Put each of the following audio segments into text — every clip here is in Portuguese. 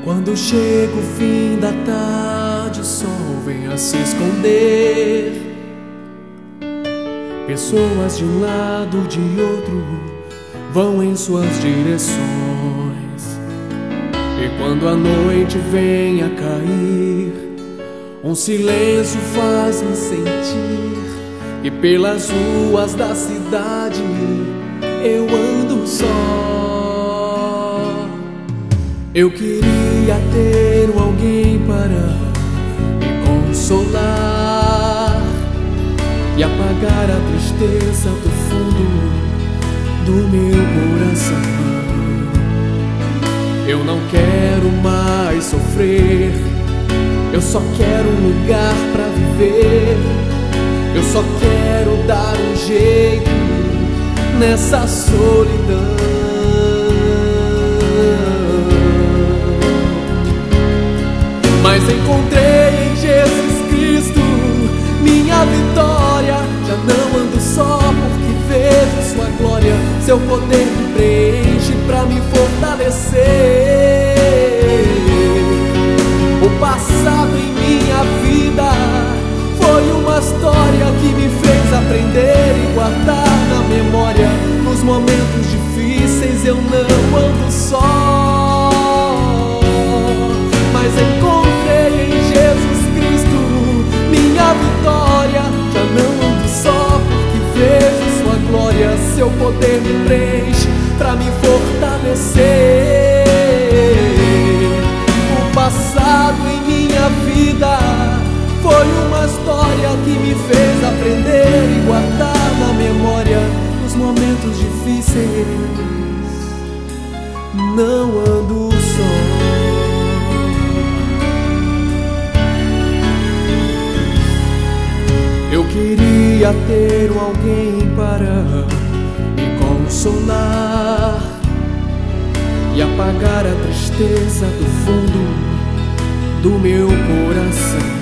Quando chega o fim da tarde, o sol vem a se esconder. Pessoas de um lado, de outro, vão em suas direções. E quando a noite vem a cair, um silêncio faz-me sentir que pelas ruas da cidade eu ando só. Eu queria ter alguém para me consolar e apagar a tristeza do fundo do meu coração. Eu não quero mais sofrer, eu só quero um lugar pra viver. Eu só quero dar um jeito nessa solidão. Mas encontrei em Jesus Cristo minha vitória. Já não ando só porque vejo sua glória. Seu poder me preenche pra me fortalecer. O passado em minha vida foi uma história que me fez aprender e guardar na memória. Nos momentos difíceis eu não ando só, mas encontrei em Jesus Cristo minha vitória. Já não ando só porque vejo sua glória. Seu poder me preenche pra me fortalecer. O passado em minha vida foi uma história que me fez aprender e guardar na memória. Nos momentos difíceis não ando só. Eu queria ter alguém para me consolar e apagar a tristeza do fundo do meu coração.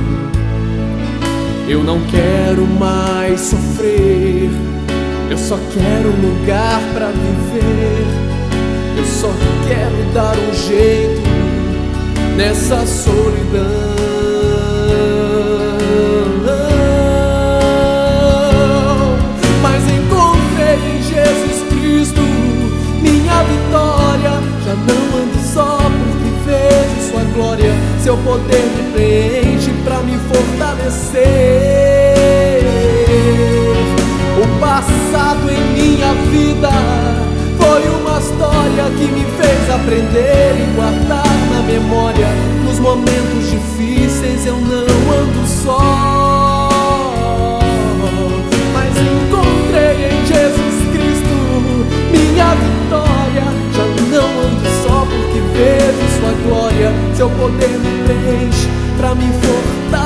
Eu não quero mais sofrer, eu só quero um lugar pra viver. Eu só quero dar um jeito nessa solidão. Mas encontrei em Jesus Cristo minha vitória. Já não ando só porque vejo sua glória. Seu poder me preenche pra me fortalecer. O passado em minha vida foi uma história que me fez aprender e guardar na memória. Nos momentos difíceis eu não ando só, mas encontrei em Jesus Cristo minha vitória. Já não ando só porque vejo sua glória. Seu poder me preenche pra me fortalecer.